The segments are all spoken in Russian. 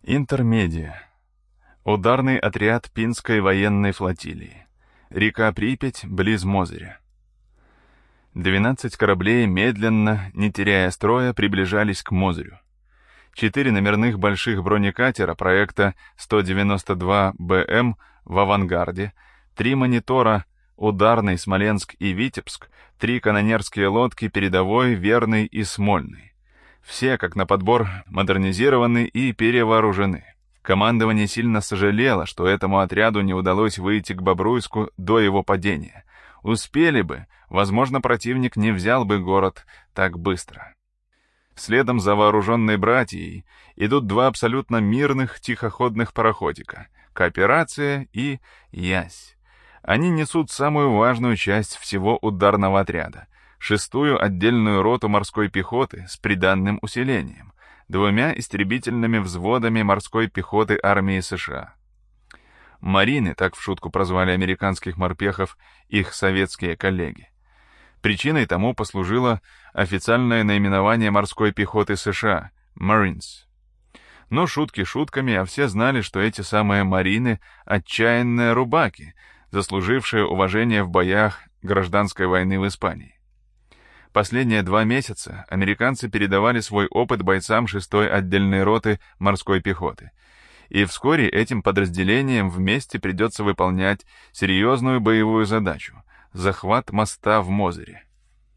Интермедия. Ударный отряд Пинской военной флотилии. Река Припять, близ Мозыря. 12 кораблей медленно, не теряя строя, приближались к Мозырю. 4 номерных больших бронекатера проекта 192 БМ в авангарде, 3 монитора Ударный, Смоленск и Витебск, 3 канонерские лодки Передовой, Верный и Смольный. Все, как на подбор, модернизированы и перевооружены. Командование сильно сожалело, что этому отряду не удалось выйти к Бобруйску до его падения. Успели бы, возможно, противник не взял бы город так быстро. Следом за вооруженной братьей идут 2 абсолютно мирных тихоходных пароходика — «Кооперация» и «Ясь». Они несут самую важную часть всего ударного отряда — 6-ю отдельную роту морской пехоты с приданным усилением, 2 истребительными взводами морской пехоты армии США. «Марины», так в шутку прозвали американских морпехов их советские коллеги. Причиной тому послужило официальное наименование морской пехоты США — Marines. Но шутки шутками, а все знали, что эти самые «Марины» — отчаянные рубаки, заслужившие уважение в боях гражданской войны в Испании. Последние 2 месяца американцы передавали свой опыт бойцам 6-й отдельной роты морской пехоты. И вскоре этим подразделениям вместе придется выполнять серьезную боевую задачу — захват моста в Мозыре.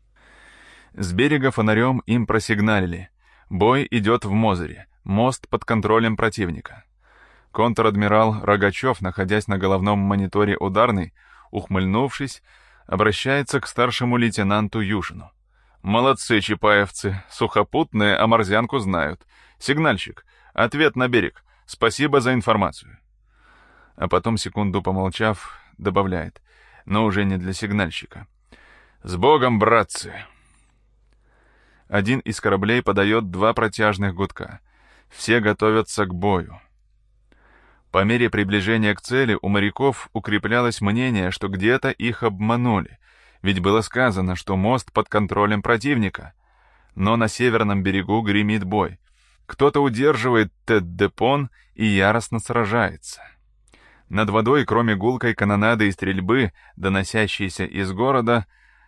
С берега фонарем им просигналили: бой идет в Мозыре, мост под контролем противника. Контр-адмирал Рогачев, находясь на головном мониторе Ударной, ухмыльнувшись, обращается к старшему лейтенанту Юшину. «Молодцы, чапаевцы, сухопутные о морзянку знают. Сигнальщик, ответ на берег. Спасибо за информацию». А потом, секунду помолчав, добавляет, но уже не для сигнальщика: «С Богом, братцы!» Один из кораблей подает 2 протяжных гудка. Все готовятся к бою. По мере приближения к цели у моряков укреплялось мнение, что где-то их обманули, ведь было сказано, что мост под контролем противника. Но на северном берегу гремит бой. Кто-то удерживает Тет-Депон и яростно сражается. Над водой, кроме гулкой канонады и стрельбы, доносящейся из города,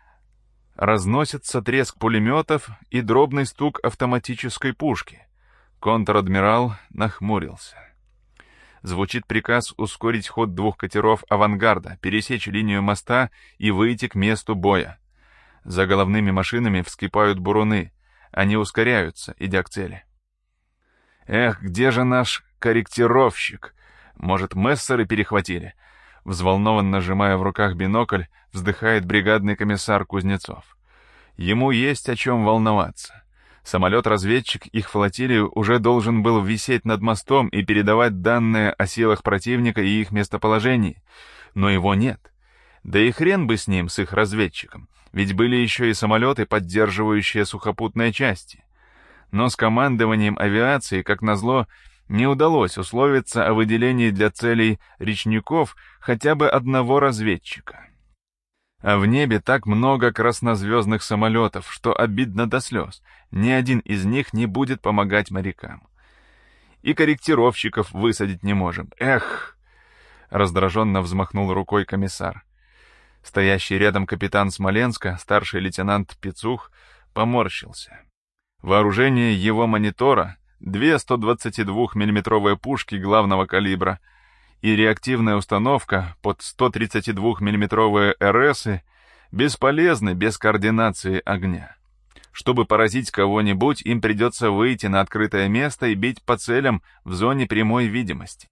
разносится треск пулеметов и дробный стук автоматической пушки. Контр-адмирал нахмурился. Звучит приказ ускорить ход 2 катеров авангарда, пересечь линию моста и выйти к месту боя. За головными машинами вскипают буруны. Они ускоряются, идя к цели. «Эх, где же наш корректировщик? Может, мессеры перехватили?» Взволнованно сжимая в руках бинокль, вздыхает бригадный комиссар Кузнецов. Ему есть о чем волноваться. Самолет-разведчик их флотилии уже должен был висеть над мостом и передавать данные о силах противника и их местоположении. Но его нет. Да и хрен бы с ним, с их разведчиком, ведь были еще и самолеты, поддерживающие сухопутные части. Но с командованием авиации, как назло, не удалось условиться о выделении для целей речников хотя бы одного разведчика. А в небе так много краснозвездных самолетов, что обидно до слез. Ни один из них не будет помогать морякам. И корректировщиков высадить не можем. Эх! Раздраженно взмахнул рукой комиссар. Стоящий рядом капитан Смоленска, старший лейтенант Пицух, поморщился. Вооружение его монитора — 2 122 миллиметровые пушки главного калибра и реактивная установка под 132 миллиметровые РСы бесполезны без координации огня. Чтобы поразить кого-нибудь, им придется выйти на открытое место и бить по целям в зоне прямой видимости.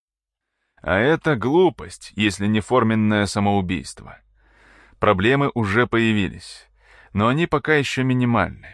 А это глупость, если не форменное самоубийство. Проблемы уже появились, но они пока еще минимальны.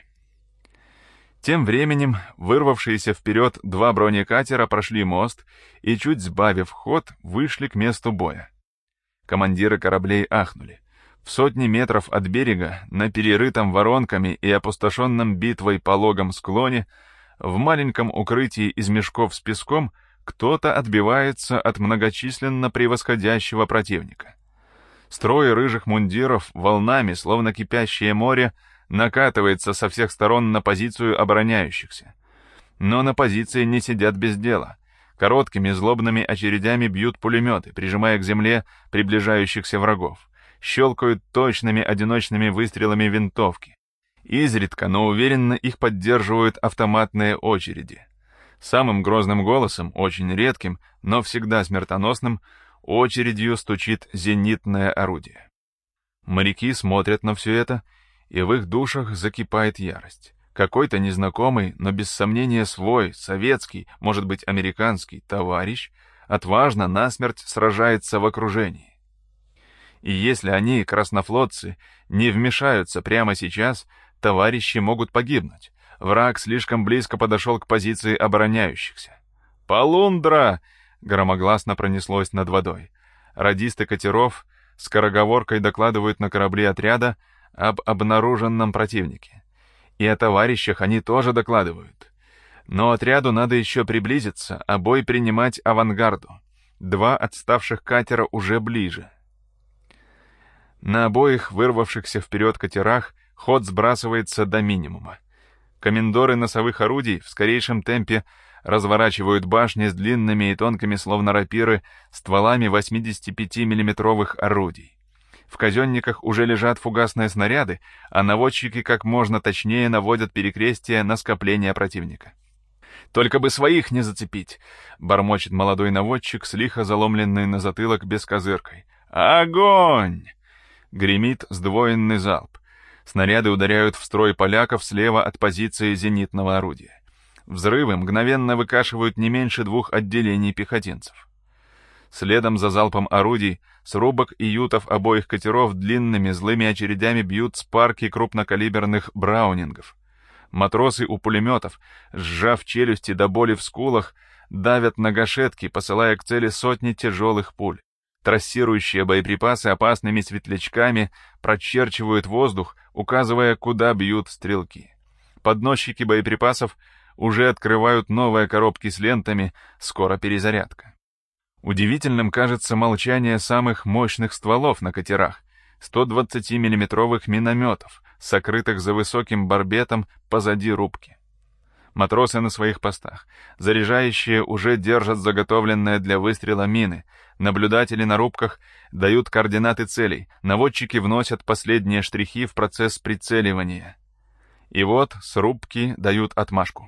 Тем временем вырвавшиеся вперед 2 бронекатера прошли мост и, чуть сбавив ход, вышли к месту боя. Командиры кораблей ахнули. В сотни метров от берега, на перерытом воронками и опустошенном битвой пологом склоне, в маленьком укрытии из мешков с песком, кто-то отбивается от многочисленно превосходящего противника. Строй рыжих мундиров волнами, словно кипящее море, накатывается со всех сторон на позицию обороняющихся. Но на позиции не сидят без дела. Короткими злобными очередями бьют пулеметы, прижимая к земле приближающихся врагов. Щелкают точными одиночными выстрелами винтовки. Изредка, но уверенно их поддерживают автоматные очереди. Самым грозным голосом, очень редким, но всегда смертоносным, очередью стучит зенитное орудие. Моряки смотрят на все это, и в их душах закипает ярость. Какой-то незнакомый, но без сомнения свой, советский, может быть, американский товарищ отважно насмерть сражается в окружении. И если они, краснофлотцы, не вмешаются прямо сейчас, товарищи могут погибнуть. Враг слишком близко подошел к позиции обороняющихся. «Полундра!» — громогласно пронеслось над водой. Радисты катеров скороговоркой докладывают на корабли отряда об обнаруженном противнике. И о товарищах они тоже докладывают. Но отряду надо еще приблизиться, а бой принимать авангарду. 2 отставших катера уже ближе. На обоих вырвавшихся вперед катерах ход сбрасывается до минимума. Комендоры носовых орудий в скорейшем темпе разворачивают башни с длинными и тонкими, словно рапиры, стволами 85 миллиметровых орудий. В казенниках уже лежат фугасные снаряды, а наводчики как можно точнее наводят перекрестия на скопление противника. «Только бы своих не зацепить!» — бормочет молодой наводчик с лихо заломленной на затылок бескозыркой. «Огонь!» — гремит сдвоенный залп. Снаряды ударяют в строй поляков слева от позиции зенитного орудия. Взрывы мгновенно выкашивают не меньше 2 отделений пехотинцев. Следом за залпом орудий с рубок и ютов обоих катеров длинными злыми очередями бьют спарки крупнокалиберных браунингов. Матросы у пулеметов, сжав челюсти до боли в скулах, давят на гашетки, посылая к цели сотни тяжелых пуль. Трассирующие боеприпасы опасными светлячками прочерчивают воздух, указывая, куда бьют стрелки. Подносчики боеприпасов уже открывают новые коробки с лентами, скоро перезарядка. Удивительным кажется молчание самых мощных стволов на катерах, 120 миллиметровых минометов, сокрытых за высоким барбетом позади рубки. Матросы на своих постах, заряжающие уже держат заготовленные для выстрела мины, наблюдатели на рубках дают координаты целей, наводчики вносят последние штрихи в процесс прицеливания. И вот с рубки дают отмашку.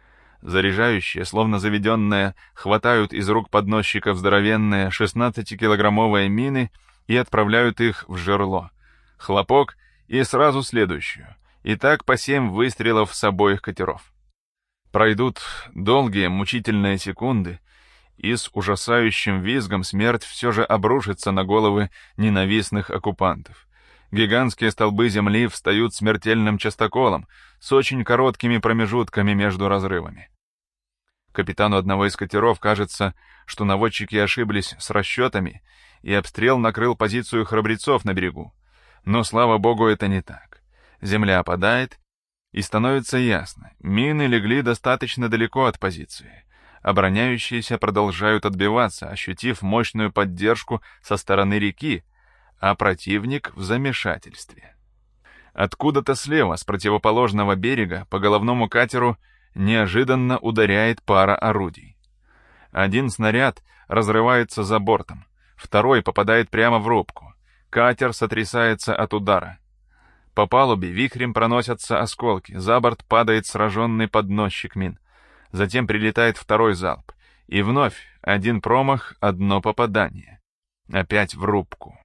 Заряжающие, словно заведенные, хватают из рук подносчиков здоровенные 16-килограммовые мины и отправляют их в жерло. Хлопок и сразу следующую. И так по 7 выстрелов с обоих катеров. Пройдут долгие мучительные секунды, и с ужасающим визгом смерть все же обрушится на головы ненавистных оккупантов. Гигантские столбы земли встают смертельным частоколом, с очень короткими промежутками между разрывами. Капитану одного из катеров кажется, что наводчики ошиблись с расчетами, и обстрел накрыл позицию храбрецов на берегу. Но, слава богу, это не так. Земля опадает, и становится ясно, мины легли достаточно далеко от позиции. Обороняющиеся продолжают отбиваться, ощутив мощную поддержку со стороны реки, а противник в замешательстве. Откуда-то слева, с противоположного берега, по головному катеру неожиданно ударяет пара орудий. Один снаряд разрывается за бортом, второй попадает прямо в рубку. Катер сотрясается от удара. По палубе вихрем проносятся осколки, за борт падает сраженный подносчик мин. Затем прилетает второй залп. И вновь один промах, одно попадание. Опять в рубку.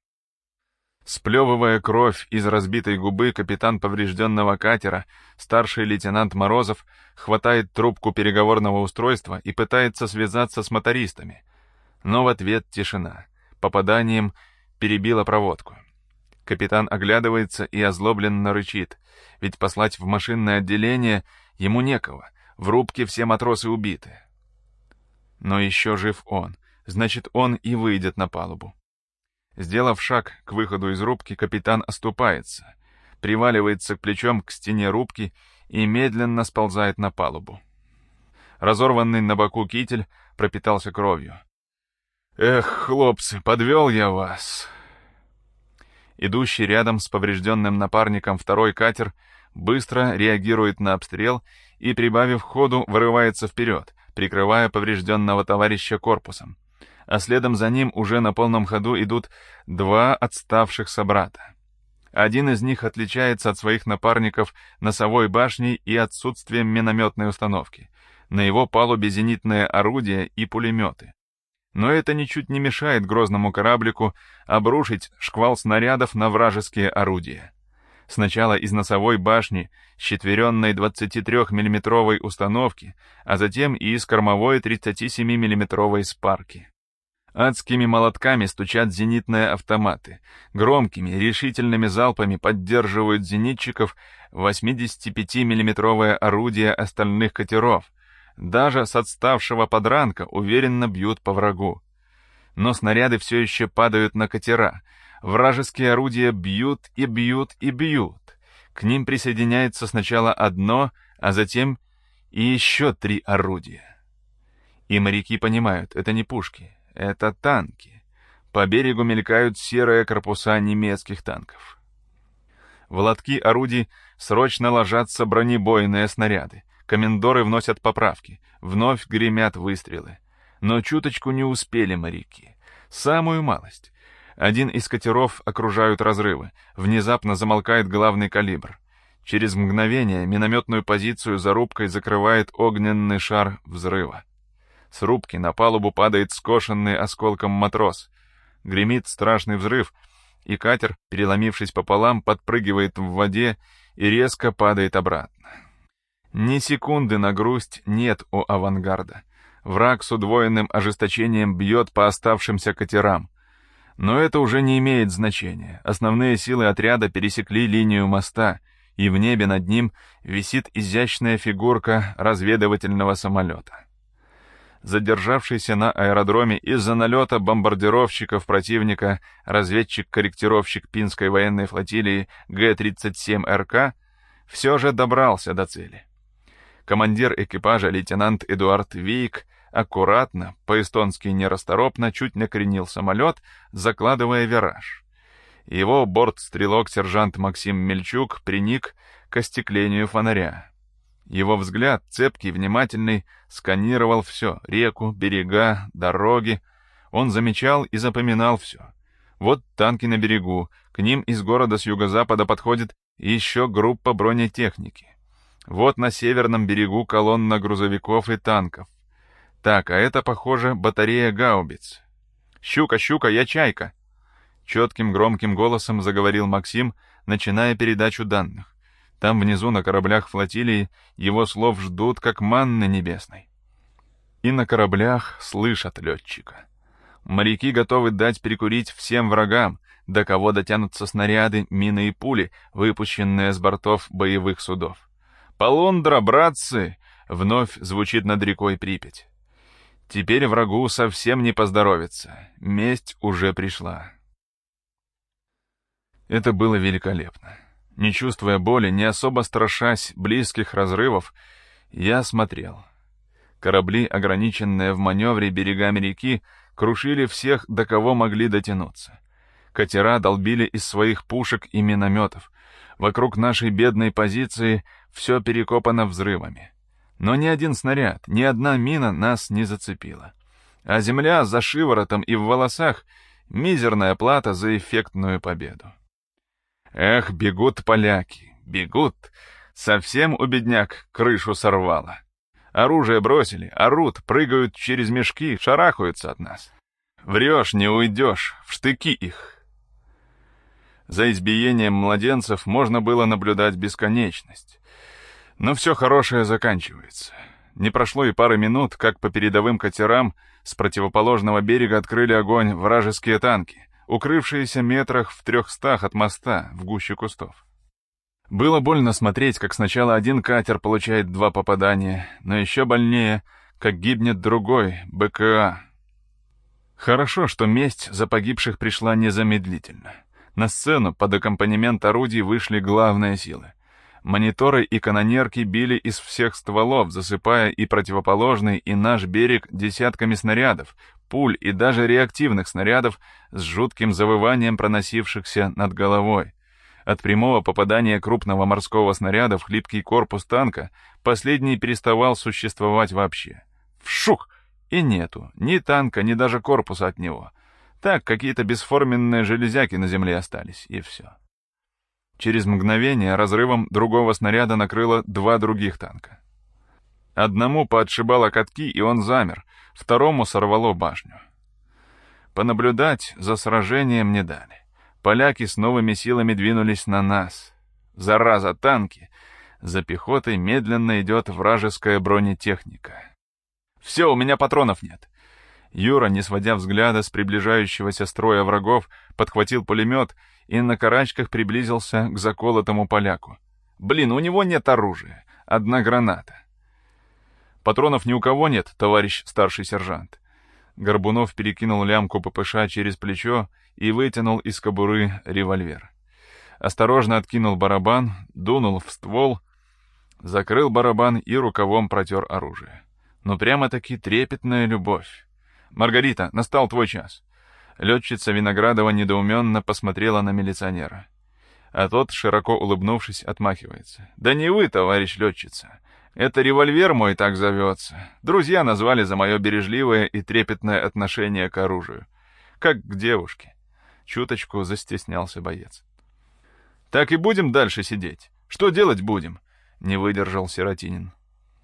Сплевывая кровь из разбитой губы, капитан поврежденного катера, старший лейтенант Морозов, хватает трубку переговорного устройства и пытается связаться с мотористами. Но в ответ тишина. Попаданием перебила проводку. Капитан оглядывается и озлобленно рычит, ведь послать в машинное отделение ему некого, в рубке все матросы убиты. Но еще жив он, значит, он и выйдет на палубу. Сделав шаг к выходу из рубки, капитан оступается, приваливается плечом к стене рубки и медленно сползает на палубу. Разорванный на боку китель пропитался кровью. «Эх, хлопцы, подвел я вас!» Идущий рядом с поврежденным напарником второй катер быстро реагирует на обстрел и, прибавив ходу, вырывается вперед, прикрывая поврежденного товарища корпусом, а следом за ним уже на полном ходу идут два отставших собрата. Один из них отличается от своих напарников носовой башней и отсутствием минометной установки. На его палубе зенитные орудия и пулеметы. Но это ничуть не мешает грозному кораблику обрушить шквал снарядов на вражеские орудия. Сначала из носовой башни с четверенной 23-мм установки, а затем и из кормовой 37-мм спарки. Адскими молотками стучат зенитные автоматы, громкими, решительными залпами поддерживают зенитчиков 85-мм орудия остальных катеров, даже с отставшего подранка уверенно бьют по врагу. Но снаряды все еще падают на катера, вражеские орудия бьют и бьют и бьют. К ним присоединяется сначала одно, а затем и еще 3 орудия. И моряки понимают, это не пушки. Это танки. По берегу мелькают серые корпуса немецких танков. В лотки орудий срочно ложатся бронебойные снаряды. Комендоры вносят поправки. Вновь гремят выстрелы. Но чуточку не успели моряки. Самую малость. Один из катеров окружают разрывы. Внезапно замолкает главный калибр. Через мгновение минометную позицию за рубкой закрывает огненный шар взрыва. С рубки на палубу падает скошенный осколком матрос. Гремит страшный взрыв, и катер, переломившись пополам, подпрыгивает в воде и резко падает обратно. Ни секунды на грусть нет у авангарда. Враг с удвоенным ожесточением бьет по оставшимся катерам. Но это уже не имеет значения. Основные силы отряда пересекли линию моста, и в небе над ним висит изящная фигурка разведывательного самолета. Задержавшийся на аэродроме из-за налета бомбардировщиков противника разведчик-корректировщик Пинской военной флотилии Г-37РК все же добрался до цели. Командир экипажа лейтенант Эдуард Вейк аккуратно, по-эстонски нерасторопно, чуть накренил самолет, закладывая вираж. Его бортстрелок-сержант Максим Мельчук приник к остеклению фонаря. Его взгляд, цепкий, внимательный, сканировал все — реку, берега, дороги. Он замечал и запоминал все. Вот танки на берегу, к ним из города с юго-запада подходит еще группа бронетехники. Вот на северном берегу колонна грузовиков и танков. Так, а это, похоже, батарея гаубиц. «Щука, щука, я чайка!» Четким громким голосом заговорил Максим, начиная передачу данных. Там внизу на кораблях флотилии его слов ждут, как манны небесной. И на кораблях слышат летчика. Моряки готовы дать перекурить всем врагам, до кого дотянутся снаряды, мины и пули, выпущенные с бортов боевых судов. «Полундра, братцы!» — вновь звучит над рекой Припять. Теперь врагу совсем не поздоровится. Месть уже пришла. Это было великолепно. Не чувствуя боли, не особо страшась близких разрывов, я смотрел. Корабли, ограниченные в маневре берегами реки, крушили всех, до кого могли дотянуться. Катера долбили из своих пушек и минометов. Вокруг нашей бедной позиции все перекопано взрывами. Но ни один снаряд, ни одна мина нас не зацепила. А земля за шиворотом и в волосах — мизерная плата за эффектную победу. Эх, бегут поляки, бегут. Совсем у бедняк крышу сорвало. Оружие бросили, орут, прыгают через мешки, шарахаются от нас. Врешь, не уйдешь, в штыки их. За избиением младенцев можно было наблюдать бесконечность. Но все хорошее заканчивается. Не прошло и пары минут, как по передовым катерам с противоположного берега открыли огонь вражеские танки, укрывшиеся метрах в 300 от моста в гуще кустов. Было больно смотреть, как сначала один катер получает 2 попадания, но еще больнее, как гибнет другой, БКА. Хорошо, что месть за погибших пришла незамедлительно. На сцену под аккомпанемент орудий вышли главные силы. Мониторы и канонерки били из всех стволов, засыпая и противоположный, и наш берег десятками снарядов, пуль и даже реактивных снарядов с жутким завыванием проносившихся над головой. От прямого попадания крупного морского снаряда в хлипкий корпус танка последний переставал существовать вообще. Вшух! И нету ни танка, ни даже корпуса от него. Так, какие-то бесформенные железяки на земле остались, и все. Через мгновение разрывом другого снаряда накрыло 2 других танка. Одному поотшибало катки, и он замер, второму сорвало башню. Понаблюдать за сражением не дали. Поляки с новыми силами двинулись на нас. Зараза, танки! За пехотой медленно идет вражеская бронетехника. «Все, у меня патронов нет!» Юра, не сводя взгляда с приближающегося строя врагов, подхватил пулемет и на карачках приблизился к заколотому поляку. «Блин, у него нет оружия. Одна граната». «Патронов ни у кого нет, товарищ старший сержант». Горбунов перекинул лямку ППШ через плечо и вытянул из кобуры револьвер. Осторожно откинул барабан, дунул в ствол, закрыл барабан и рукавом протер оружие. Ну прямо-таки трепетная любовь. «Маргарита, настал твой час». Летчица Виноградова недоуменно посмотрела на милиционера. А тот, широко улыбнувшись, отмахивается. «Да не вы, товарищ летчица. Это револьвер мой так зовется. Друзья назвали за мое бережливое и трепетное отношение к оружию. Как к девушке». Чуточку застеснялся боец. «Так и будем дальше сидеть? Что делать будем?» — не выдержал Сиротинин.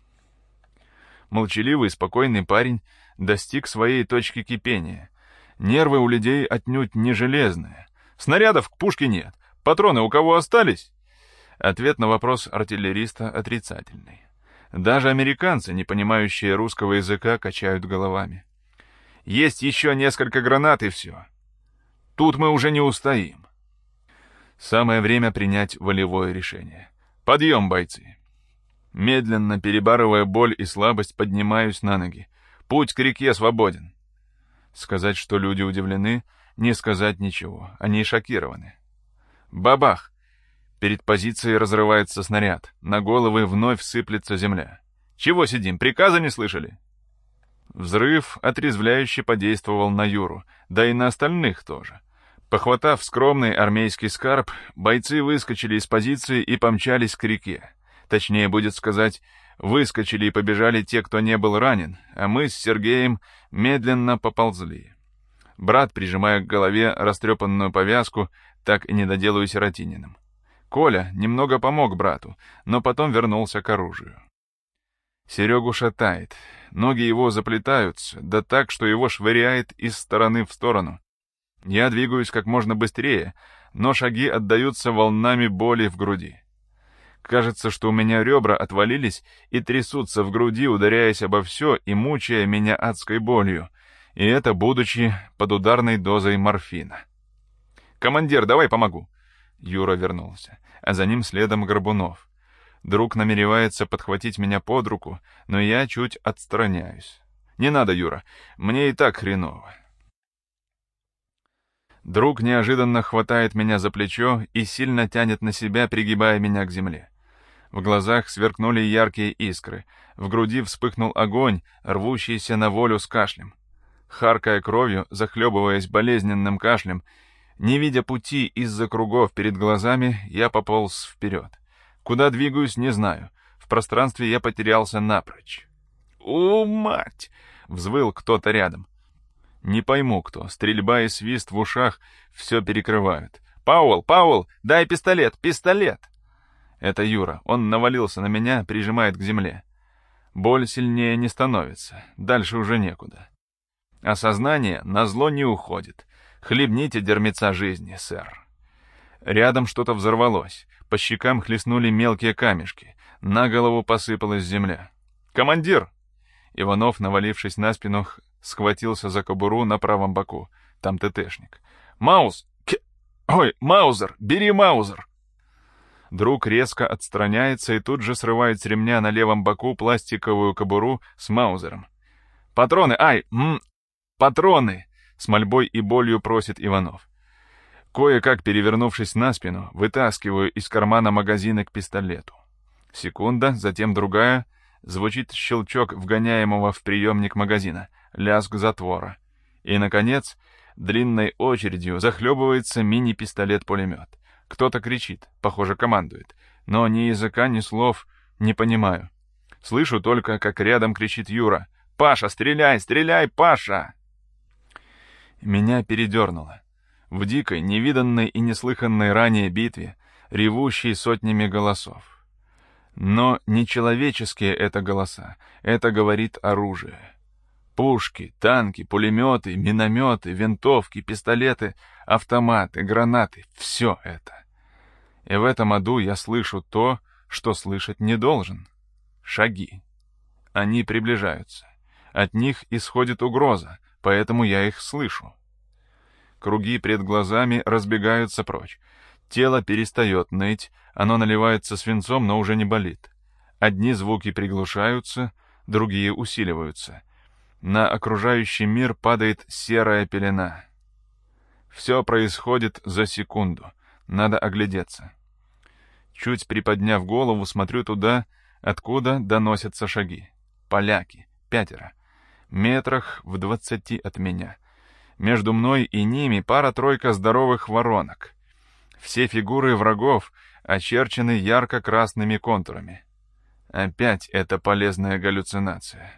Молчаливый, спокойный парень достиг своей точки кипения. Нервы у людей отнюдь не железные. Снарядов к пушке нет. Патроны у кого остались? Ответ на вопрос артиллериста отрицательный. Даже американцы, не понимающие русского языка, качают головами. Есть еще несколько гранат и все. Тут мы уже не устоим. Самое время принять волевое решение. Подъем, бойцы. Медленно, перебарывая боль и слабость, поднимаюсь на ноги. Путь к реке свободен. Сказать, что люди удивлены, не сказать ничего. Они шокированы. Бабах! Перед позицией разрывается снаряд. На головы вновь сыплется земля. Чего сидим, приказа не слышали? Взрыв отрезвляюще подействовал на Юру, да и на остальных тоже. Похватав скромный армейский скарб, бойцы выскочили из позиции и помчались к реке. Точнее, будет сказать, выскочили и побежали те, кто не был ранен, а мы с Сергеем медленно поползли. Брат, прижимая к голове растрепанную повязку, так и не доделаю Сиротининым. Коля немного помог брату, но потом вернулся к оружию. Серегу шатает, ноги его заплетаются, да так, что его швыряет из стороны в сторону. Я двигаюсь как можно быстрее, но шаги отдаются волнами боли в груди. Кажется, что у меня ребра отвалились и трясутся в груди, ударяясь обо все и мучая меня адской болью, и это будучи под ударной дозой морфина. «Командир, давай помогу!» Юра вернулся, а за ним следом Горбунов. Друг намеревается подхватить меня под руку, но я чуть отстраняюсь. «Не надо, Юра, мне и так хреново». Друг неожиданно хватает меня за плечо и сильно тянет на себя, пригибая меня к земле. В глазах сверкнули яркие искры, в груди вспыхнул огонь, рвущийся на волю с кашлем. Харкая кровью, захлебываясь болезненным кашлем, не видя пути из-за кругов перед глазами, я пополз вперед. Куда двигаюсь, не знаю. В пространстве я потерялся напрочь. «О, мать!» — взвыл кто-то рядом. Не пойму кто, стрельба и свист в ушах все перекрывают. «Пауэлл, Пауэлл, дай пистолет, пистолет!» Это Юра, он навалился на меня, прижимает к земле. Боль сильнее не становится, дальше уже некуда. А сознание назло не уходит. Хлебните дерьмеца жизни, сэр. Рядом что-то взорвалось, по щекам хлестнули мелкие камешки, на голову посыпалась земля. «Командир!» Иванов, навалившись на спину, схватился за кобуру на правом боку. Там ТТшник. Ой, Маузер! Бери Маузер!» Друг резко отстраняется и тут же срывает с ремня на левом боку пластиковую кобуру с Маузером. «Патроны! Патроны!» — с мольбой и болью просит Иванов. Кое-как перевернувшись на спину, вытаскиваю из кармана магазины к пистолету. Секунда, затем другая. Звучит щелчок вгоняемого в приемник магазина, лязг затвора. И, наконец, длинной очередью захлебывается мини-пистолет-пулемет. Кто-то кричит, похоже, командует, но ни языка, ни слов не понимаю. Слышу только, как рядом кричит Юра. Паша, стреляй, стреляй, Паша!» Меня передернуло. В дикой, невиданной и неслыханной ранее битве, ревущей сотнями голосов. Но не человеческие это голоса, это говорит оружие. Пушки, танки, пулеметы, минометы, винтовки, пистолеты, автоматы, гранаты — все это. И в этом аду я слышу то, что слышать не должен. Шаги. Они приближаются. От них исходит угроза, поэтому я их слышу. Круги пред глазами разбегаются прочь. Тело перестает ныть, оно наливается свинцом, но уже не болит. Одни звуки приглушаются, другие усиливаются. На окружающий мир падает серая пелена. Все происходит за секунду. Надо оглядеться. Чуть приподняв голову, смотрю туда, откуда доносятся шаги. Поляки. 5. Метрах в 20 от меня. Между мной и ними пара-тройка здоровых воронок. Все фигуры врагов очерчены ярко-красными контурами. Опять эта полезная галлюцинация.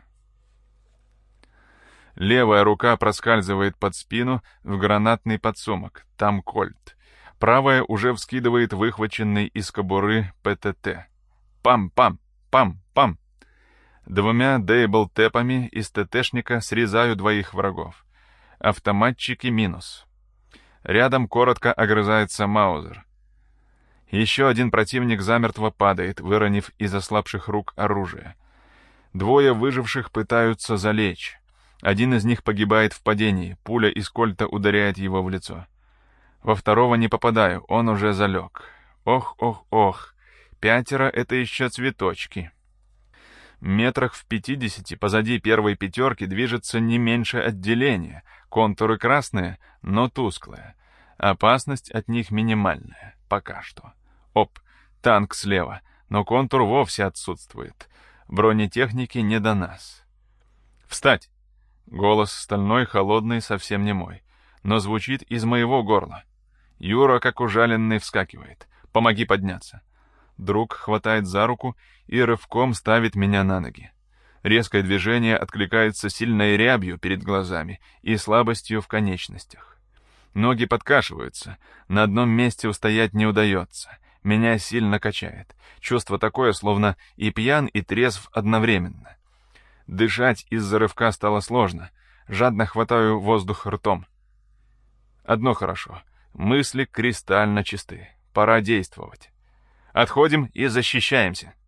Левая рука проскальзывает под спину в гранатный подсумок. Там кольт. Правая уже вскидывает выхваченный из кобуры ПТТ. Пам-пам, пам-пам. 2 дейбл-тэпами из ТТшника срезаю 2 врагов. Автоматчики минус. Рядом коротко огрызается Маузер. Еще один противник замертво падает, выронив из ослабших рук оружие. 2 выживших пытаются залечь. Один из них погибает в падении, пуля из кольта ударяет его в лицо. Во второго не попадаю, он уже залег. Ох. 5 — это еще цветочки. Метрах в 50 позади первой 5 движется не меньше отделения. Контуры красные, но тусклые. Опасность от них минимальная, пока что. Танк слева, но контур вовсе отсутствует. Бронетехники не до нас. «Встать!» Голос стальной, холодный, совсем не мой, но звучит из моего горла. Юра, как ужаленный, вскакивает. «Помоги подняться!» Друг хватает за руку и рывком ставит меня на ноги. Резкое движение откликается сильной рябью перед глазами и слабостью в конечностях. Ноги подкашиваются, на одном месте устоять не удается. Меня сильно качает. Чувство такое, словно и пьян, и трезв одновременно. Дышать из-за рывка стало сложно. Жадно хватаю воздух ртом. Одно хорошо. Мысли кристально чисты. Пора действовать. Отходим и защищаемся.